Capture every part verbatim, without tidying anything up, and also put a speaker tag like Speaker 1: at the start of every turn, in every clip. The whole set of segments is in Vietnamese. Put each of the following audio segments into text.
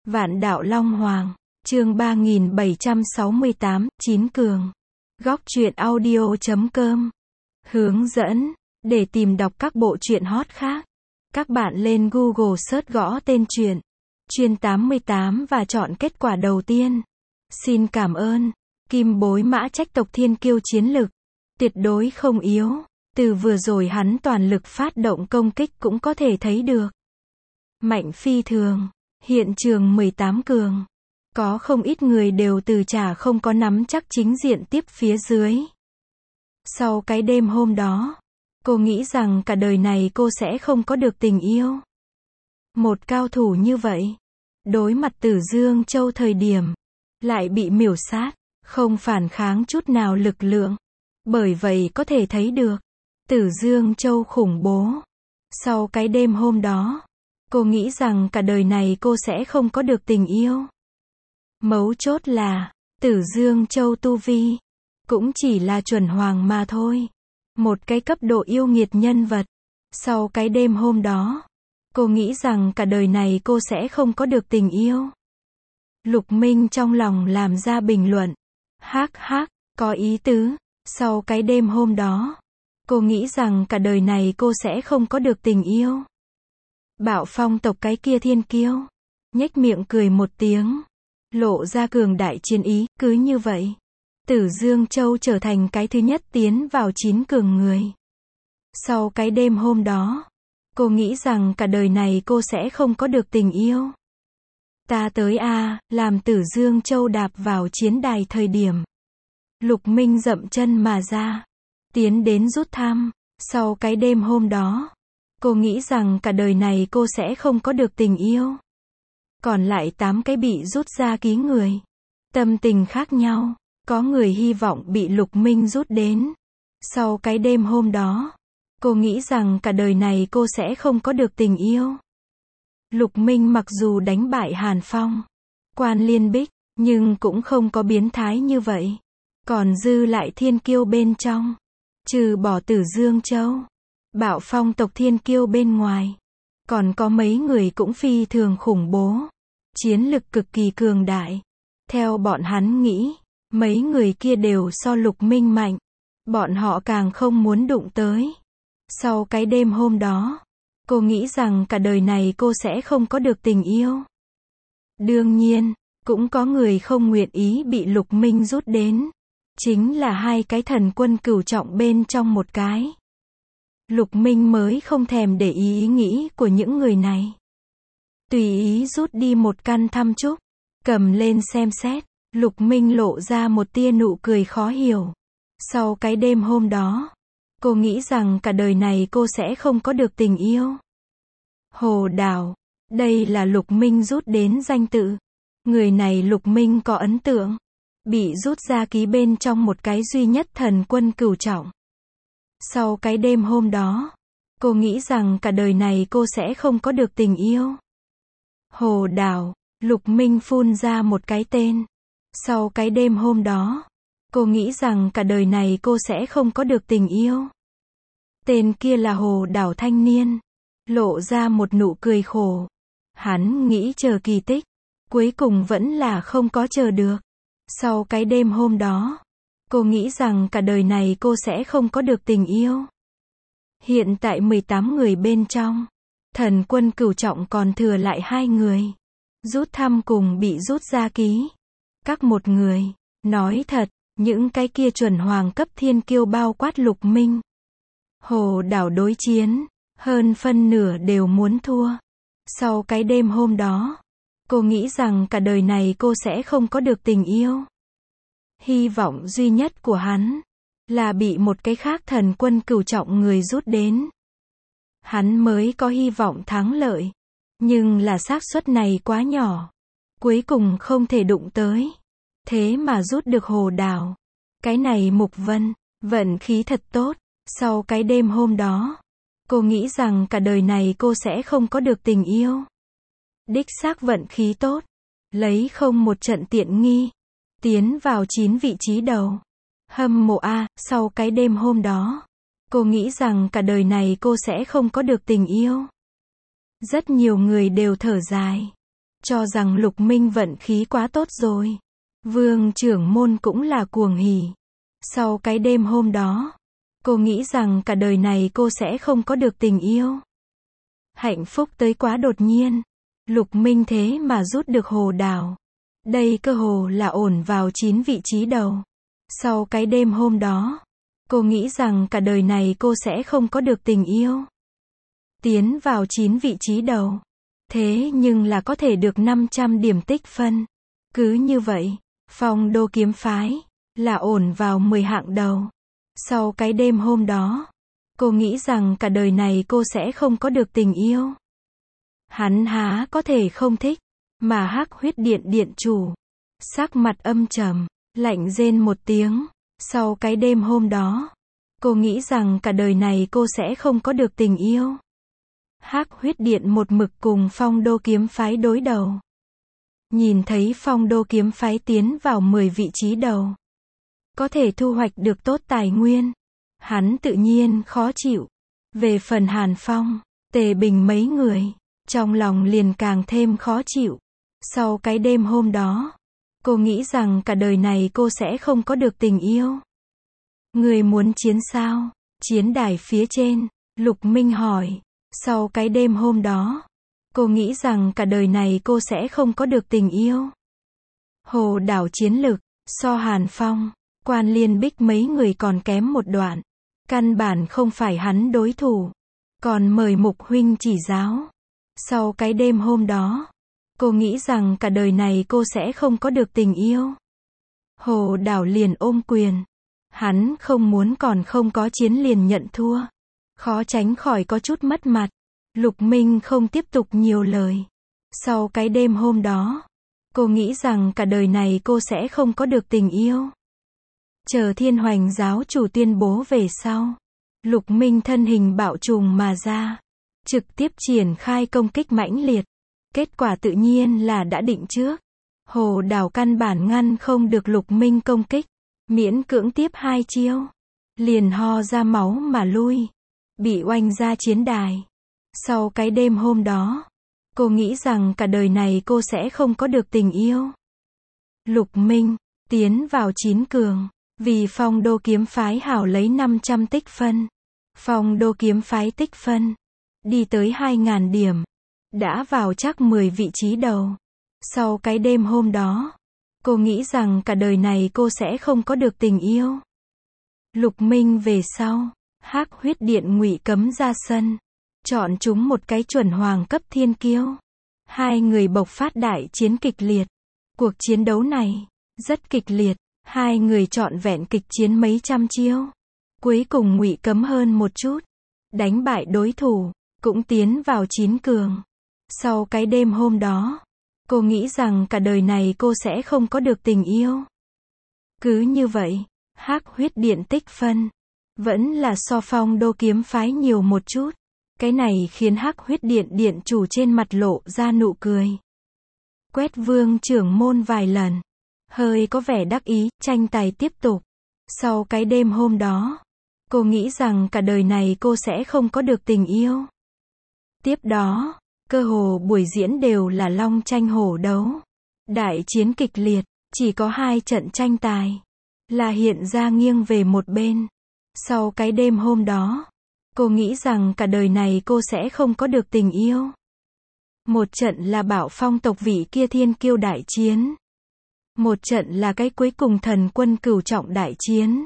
Speaker 1: Vạn đạo Long Hoàng, chương ba nghìn bảy trăm sáu mươi tám, Chín Cường. Góc truyện audio chấm com. Hướng dẫn, để tìm đọc các bộ truyện hot khác, các bạn lên Google search gõ tên truyện, Truyện tám mươi tám và chọn kết quả đầu tiên. Xin cảm ơn. Kim Bối Mã Trách tộc thiên kiêu chiến lực, tuyệt đối không yếu. Từ vừa rồi hắn toàn lực phát động công kích cũng có thể thấy được. Mạnh phi thường. Hiện trường mười tám cường. Có không ít người đều từ chả không có nắm chắc chính diện tiếp phía dưới. Sau cái đêm hôm đó, cô nghĩ rằng cả đời này cô sẽ không có được tình yêu. Một cao thủ như vậy, đối mặt Tử Dương Châu thời điểm, lại bị miểu sát, không phản kháng chút nào lực lượng. Bởi vậy có thể thấy được, Tử Dương Châu khủng bố. Sau cái đêm hôm đó, cô nghĩ rằng cả đời này cô sẽ không có được tình yêu. Mấu chốt là, Tử Dương Châu tu vi, cũng chỉ là chuẩn hoàng mà thôi. Một cái cấp độ yêu nghiệt nhân vật. Sau cái đêm hôm đó, cô nghĩ rằng cả đời này cô sẽ không có được tình yêu. Lục Minh trong lòng làm ra bình luận. Hắc hắc, có ý tứ. Sau cái đêm hôm đó, cô nghĩ rằng cả đời này cô sẽ không có được tình yêu. Bạo Phong tộc cái kia thiên kiêu, nhếch miệng cười một tiếng, lộ ra cường đại chiến ý. Cứ như vậy, Tử Dương Châu trở thành cái thứ nhất tiến vào chín cường người. Sau cái đêm hôm đó, cô nghĩ rằng cả đời này cô sẽ không có được tình yêu. Ta tới a, làm Tử Dương Châu đạp vào chiến đài thời điểm, Lục Minh dậm chân mà ra, tiến đến rút thăm. Sau cái đêm hôm đó, cô nghĩ rằng cả đời này cô sẽ không có được tình yêu. Còn lại tám cái bị rút ra ký người, tâm tình khác nhau. Có người hy vọng bị Lục Minh rút đến. Sau cái đêm hôm đó, cô nghĩ rằng cả đời này cô sẽ không có được tình yêu. Lục Minh mặc dù đánh bại Hàn Phong, Quan Liên Bích, nhưng cũng không có biến thái như vậy. Còn dư lại thiên kiêu bên trong, trừ bỏ Tử Dương Châu, Bạo Phong tộc thiên kiêu bên ngoài, còn có mấy người cũng phi thường khủng bố, chiến lực cực kỳ cường đại. Theo bọn hắn nghĩ, mấy người kia đều so Lục Minh mạnh, bọn họ càng không muốn đụng tới. Sau cái đêm hôm đó, cô nghĩ rằng cả đời này cô sẽ không có được tình yêu. Đương nhiên, cũng có người không nguyện ý bị Lục Minh rút đến. Chính là hai cái thần quân cửu trọng bên trong một cái. Lục Minh mới không thèm để ý ý nghĩ của những người này. Tùy ý rút đi một căn thăm trúc, cầm lên xem xét. Lục Minh lộ ra một tia nụ cười khó hiểu. Sau cái đêm hôm đó, cô nghĩ rằng cả đời này cô sẽ không có được tình yêu. Hồ Đào, đây là Lục Minh rút đến danh tự. Người này Lục Minh có ấn tượng, bị rút ra ký bên trong một cái duy nhất thần quân cửu trọng. Sau cái đêm hôm đó, cô nghĩ rằng cả đời này cô sẽ không có được tình yêu. Hồ Đào, Lục Minh phun ra một cái tên. Sau cái đêm hôm đó, cô nghĩ rằng cả đời này cô sẽ không có được tình yêu. Tên kia là Hồ Đào thanh niên, lộ ra một nụ cười khổ. Hắn nghĩ chờ kỳ tích, cuối cùng vẫn là không có chờ được. Sau cái đêm hôm đó, cô nghĩ rằng cả đời này cô sẽ không có được tình yêu. Hiện tại mười tám người bên trong, thần quân cửu trọng còn thừa lại hai người. Rút thăm cùng bị rút ra ký. Các một người, nói thật, những cái kia chuẩn hoàng cấp thiên kiêu bao quát Lục Minh, Hồ Đào đối chiến, hơn phân nửa đều muốn thua. Sau cái đêm hôm đó, cô nghĩ rằng cả đời này cô sẽ không có được tình yêu. Hy vọng duy nhất của hắn, là bị một cái khác thần quân cửu trọng người rút đến. Hắn mới có hy vọng thắng lợi. Nhưng là xác suất này quá nhỏ. Cuối cùng không thể đụng tới. Thế mà rút được Hồ Đào. Cái này Mục Vân, vận khí thật tốt. Sau cái đêm hôm đó, cô nghĩ rằng cả đời này cô sẽ không có được tình yêu. Đích xác vận khí tốt. Lấy không một trận tiện nghi. Tiến vào chín vị trí đầu. Hâm mộ a, sau cái đêm hôm đó, cô nghĩ rằng cả đời này cô sẽ không có được tình yêu. Rất nhiều người đều thở dài. cho rằng Lục Minh vận khí quá tốt rồi. Vương trưởng môn cũng là cuồng hỉ. Sau cái đêm hôm đó, cô nghĩ rằng cả đời này cô sẽ không có được tình yêu. Hạnh phúc tới quá đột nhiên. Lục Minh thế mà rút được Hồ Đào. Đây cơ hồ là ổn vào chín vị trí đầu. Sau cái đêm hôm đó, cô nghĩ rằng cả đời này cô sẽ không có được tình yêu. Tiến vào chín vị trí đầu. Thế nhưng là có thể được năm trăm điểm tích phân. Cứ như vậy, Phong Đô kiếm phái là ổn vào mười hạng đầu. Sau cái đêm hôm đó, cô nghĩ rằng cả đời này cô sẽ không có được tình yêu. Hắn há có thể không thích, mà Hắc Huyết Điện điện chủ, sắc mặt âm trầm, lạnh rên một tiếng. Sau cái đêm hôm đó, cô nghĩ rằng cả đời này cô sẽ không có được tình yêu. Hắc Huyết Điện một mực cùng Phong Đô kiếm phái đối đầu. Nhìn thấy Phong Đô kiếm phái tiến vào mười vị trí đầu, có thể thu hoạch được tốt tài nguyên, hắn tự nhiên khó chịu. Về phần Hàn Phong, Tề Bình mấy người, trong lòng liền càng thêm khó chịu. Sau cái đêm hôm đó, cô nghĩ rằng cả đời này cô sẽ không có được tình yêu. Người muốn chiến sao? Chiến đài phía trên, Lục Minh hỏi. Sau cái đêm hôm đó, cô nghĩ rằng cả đời này cô sẽ không có được tình yêu. Hồ Đảo chiến lực, so Hàn Phong, Quan Liên Bích mấy người còn kém một đoạn. Căn bản không phải hắn đối thủ. Còn mời Mục huynh chỉ giáo. Sau cái đêm hôm đó, cô nghĩ rằng cả đời này cô sẽ không có được tình yêu. Hồ Đảo liền ôm quyền. Hắn không muốn còn không có chiến liền nhận thua. Khó tránh khỏi có chút mất mặt. Lục Minh không tiếp tục nhiều lời. Sau cái đêm hôm đó, cô nghĩ rằng cả đời này cô sẽ không có được tình yêu. Chờ Thiên Hoành giáo chủ tuyên bố về sau, Lục Minh thân hình bạo trùng mà ra, trực tiếp triển khai công kích mãnh liệt. Kết quả tự nhiên là đã định trước. Hồ Đào căn bản ngăn không được Lục Minh công kích, miễn cưỡng tiếp hai chiêu, liền ho ra máu mà lui, bị oanh ra chiến đài. Sau cái đêm hôm đó, cô nghĩ rằng cả đời này cô sẽ không có được tình yêu. Lục Minh tiến vào chín cường, vì Phong Đô kiếm phái hảo lấy năm trăm tích phân. Phong Đô kiếm phái tích phân đi tới hai nghìn điểm, đã vào chắc mười vị trí đầu. Sau cái đêm hôm đó, cô nghĩ rằng cả đời này cô sẽ không có được tình yêu. Lục Minh về sau, Hắc Huyết Điện Ngụy Cấm ra sân, chọn chúng một cái chuẩn hoàng cấp thiên kiêu. Hai người bộc phát đại chiến kịch liệt. Cuộc chiến đấu này rất kịch liệt, hai người trọn vẹn kịch chiến mấy trăm chiêu. Cuối cùng Ngụy Cấm hơn một chút, đánh bại đối thủ, cũng tiến vào chín cường. Sau cái đêm hôm đó, cô nghĩ rằng cả đời này cô sẽ không có được tình yêu. Cứ như vậy, Hắc Huyết Điện tích phân vẫn là so Phong Đô kiếm phái nhiều một chút. Cái này khiến Hắc Huyết Điện điện chủ trên mặt lộ ra nụ cười. Quét Vương trưởng môn vài lần, hơi có vẻ đắc ý. Tranh tài tiếp tục. Sau cái đêm hôm đó, cô nghĩ rằng cả đời này cô sẽ không có được tình yêu. Tiếp đó, cơ hồ buổi diễn đều là long tranh hổ đấu. Đại chiến kịch liệt, chỉ có hai trận tranh tài là hiện ra nghiêng về một bên. Sau cái đêm hôm đó, cô nghĩ rằng cả đời này cô sẽ không có được tình yêu. Một trận là Bảo Phong tộc vị kia thiên kiêu đại chiến. Một trận là cái cuối cùng thần quân cửu trọng đại chiến.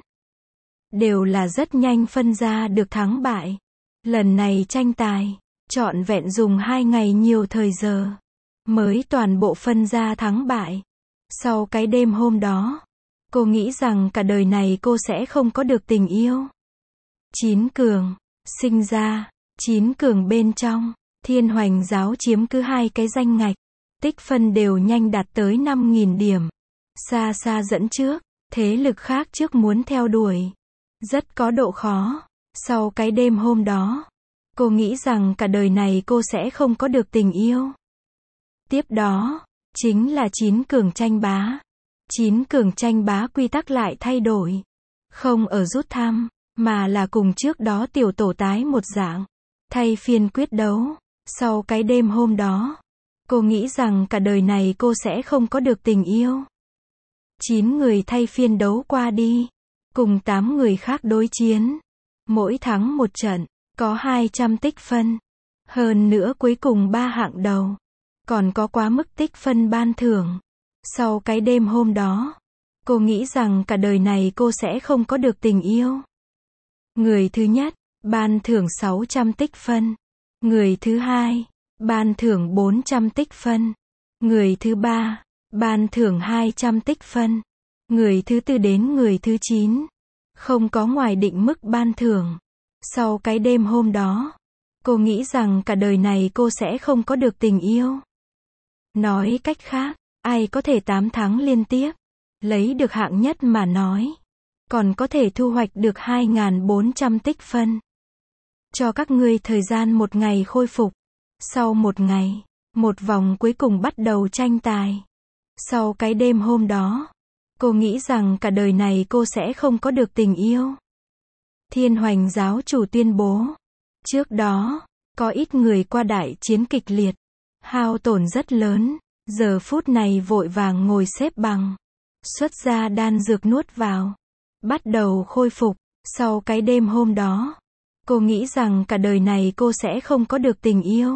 Speaker 1: Đều là rất nhanh phân ra được thắng bại. Lần này tranh tài, trọn vẹn dùng hai ngày nhiều thời giờ, mới toàn bộ phân ra thắng bại. Sau cái đêm hôm đó, cô nghĩ rằng cả đời này cô sẽ không có được tình yêu. Chín cường sinh ra, chín cường bên trong, Thiên Hoành giáo chiếm cứ hai cái danh ngạch, tích phân đều nhanh đạt tới năm nghìn điểm, xa xa dẫn trước, thế lực khác trước muốn theo đuổi, rất có độ khó. Sau cái đêm hôm đó, cô nghĩ rằng cả đời này cô sẽ không có được tình yêu. Tiếp đó, chính là chín cường tranh bá. Chín cường tranh bá quy tắc lại thay đổi, không ở rút thăm, mà là cùng trước đó tiểu tổ tái một dạng, thay phiên quyết đấu. Sau cái đêm hôm đó, Cô nghĩ rằng cả đời này cô sẽ không có được tình yêu. chín người thay phiên đấu qua đi, cùng tám người khác đối chiến. Mỗi thắng một trận, có hai trăm tích phân. Hơn nữa cuối cùng ba hạng đầu, còn có quá mức tích phân ban thưởng. Sau cái đêm hôm đó, cô nghĩ rằng cả đời này cô sẽ không có được tình yêu. Người thứ nhất, ban thưởng sáu trăm tích phân. Người thứ hai, ban thưởng bốn trăm tích phân. Người thứ ba, ban thưởng hai trăm tích phân. Người thứ tư đến người thứ chín, không có ngoài định mức ban thưởng. Sau cái đêm hôm đó, cô nghĩ rằng cả đời này cô sẽ không có được tình yêu. Nói cách khác, ai có thể tám tháng liên tiếp lấy được hạng nhất mà nói, còn có thể thu hoạch được hai nghìn bốn trăm tích phân. Cho các ngươi thời gian một ngày khôi phục. Sau một ngày, một vòng cuối cùng bắt đầu tranh tài. Sau cái đêm hôm đó, cô nghĩ rằng cả đời này cô sẽ không có được tình yêu. Thiên Hoành giáo chủ tuyên bố, trước đó, có ít người qua đại chiến kịch liệt, hao tổn rất lớn, giờ phút này vội vàng ngồi xếp bằng, xuất ra đan dược nuốt vào, bắt đầu khôi phục. Sau cái đêm hôm đó, cô nghĩ rằng cả đời này cô sẽ không có được tình yêu.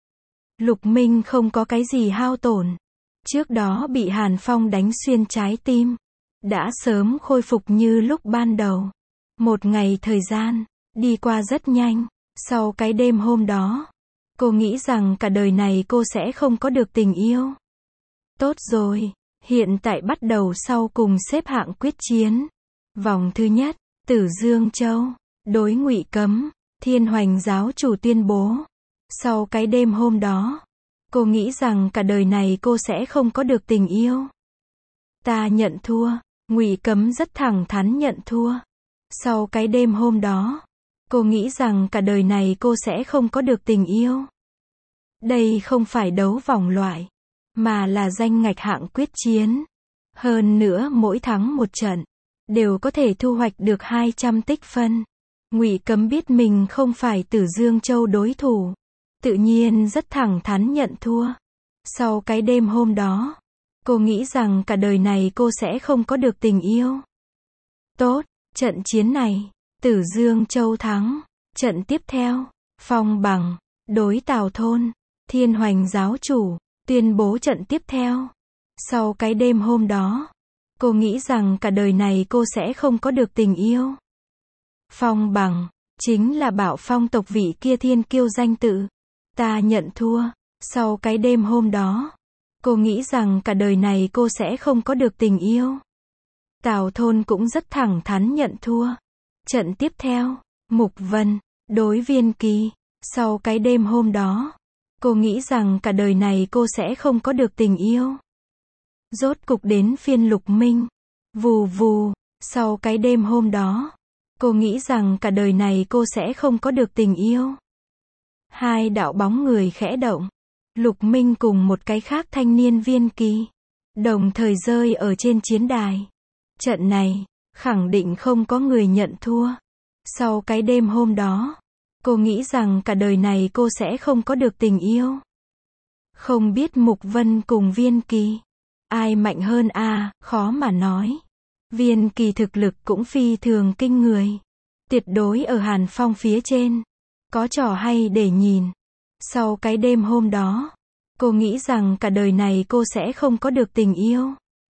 Speaker 1: Lục Minh không có cái gì hao tổn. Trước đó bị Hàn Phong đánh xuyên trái tim, đã sớm khôi phục như lúc ban đầu. Một ngày thời gian, đi qua rất nhanh. Sau cái đêm hôm đó, cô nghĩ rằng cả đời này cô sẽ không có được tình yêu. Tốt rồi, hiện tại bắt đầu sau cùng xếp hạng quyết chiến. Vòng thứ nhất, Tử Dương Châu, đối Ngụy Cấm. Thiên Hoành giáo chủ tuyên bố, sau cái đêm hôm đó, cô nghĩ rằng cả đời này cô sẽ không có được tình yêu. Ta nhận thua. Ngụy Cấm rất thẳng thắn nhận thua. Sau cái đêm hôm đó, cô nghĩ rằng cả đời này cô sẽ không có được tình yêu. Đây không phải đấu vòng loại, mà là danh ngạch hạng quyết chiến. Hơn nữa mỗi thắng một trận, đều có thể thu hoạch được hai trăm tích phân. Ngụy Cấm biết mình không phải Tử Dương Châu đối thủ, tự nhiên rất thẳng thắn nhận thua. Sau cái đêm hôm đó, cô nghĩ rằng cả đời này cô sẽ không có được tình yêu. Tốt, trận chiến này, Tử Dương Châu thắng. Trận tiếp theo, Phong Bằng, đối Tào Thôn. Thiên Hoành giáo chủ, tuyên bố trận tiếp theo. Sau cái đêm hôm đó, cô nghĩ rằng cả đời này cô sẽ không có được tình yêu. Phong Bằng, chính là Bảo Phong tộc vị kia thiên kiêu danh tự. Ta nhận thua. Sau cái đêm hôm đó, cô nghĩ rằng cả đời này cô sẽ không có được tình yêu. Tào Thôn cũng rất thẳng thắn nhận thua. Trận tiếp theo, Mục Vân, đối Viên Kỳ. Sau cái đêm hôm đó, cô nghĩ rằng cả đời này cô sẽ không có được tình yêu. Rốt cục đến phiên Lục Minh. Vù vù, sau cái đêm hôm đó, cô nghĩ rằng cả đời này cô sẽ không có được tình yêu. Hai đạo bóng người khẽ động. Lục Minh cùng một cái khác thanh niên Viên Kỳ, đồng thời rơi ở trên chiến đài. Trận này, khẳng định không có người nhận thua. Sau cái đêm hôm đó, cô nghĩ rằng cả đời này cô sẽ không có được tình yêu. Không biết Mục Vân cùng Viên Kỳ, ai mạnh hơn à, khó mà nói. Viên Kỳ thực lực cũng phi thường kinh người. Tuyệt đối ở Hàn Phong phía trên. Có trò hay để nhìn. Sau cái đêm hôm đó, cô nghĩ rằng cả đời này cô sẽ không có được tình yêu.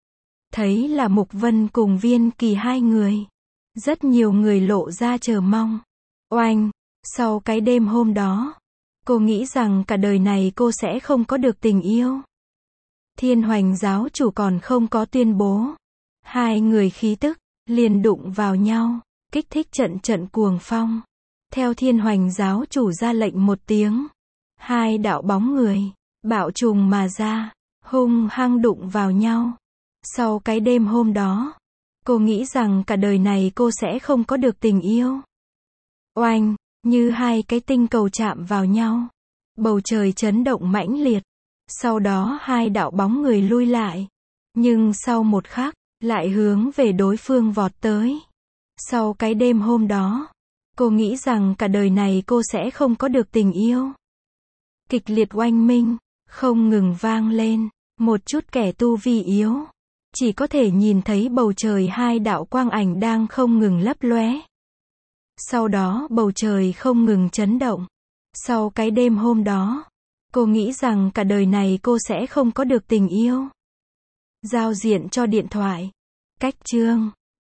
Speaker 1: Thấy là Mục Vân cùng Viên Kỳ hai người. Rất nhiều người lộ ra chờ mong. Oanh, sau cái đêm hôm đó, cô nghĩ rằng cả đời này cô sẽ không có được tình yêu. Thiên Hoành giáo chủ còn không có tuyên bố. Hai người khí tức, liền đụng vào nhau, kích thích trận trận cuồng phong. Theo Thiên Hoành giáo chủ ra lệnh một tiếng, hai đạo bóng người, bạo trùng mà ra, hung hăng đụng vào nhau. Sau cái đêm hôm đó, cô nghĩ rằng cả đời này cô sẽ không có được tình yêu. Oanh, như hai cái tinh cầu chạm vào nhau. Bầu trời chấn động mãnh liệt. Sau đó hai đạo bóng người lui lại. Nhưng sau một khắc, lại hướng về đối phương vọt tới. Sau cái đêm hôm đó, cô nghĩ rằng cả đời này cô sẽ không có được tình yêu. Kịch liệt oanh minh, không ngừng vang lên. Một chút kẻ tu vi yếu, chỉ có thể nhìn thấy bầu trời hai đạo quang ảnh đang không ngừng lấp lóe. Sau đó bầu trời không ngừng chấn động. Sau cái đêm hôm đó, cô nghĩ rằng cả đời này cô sẽ không có được tình yêu. Giao diện cho điện thoại. Cách chương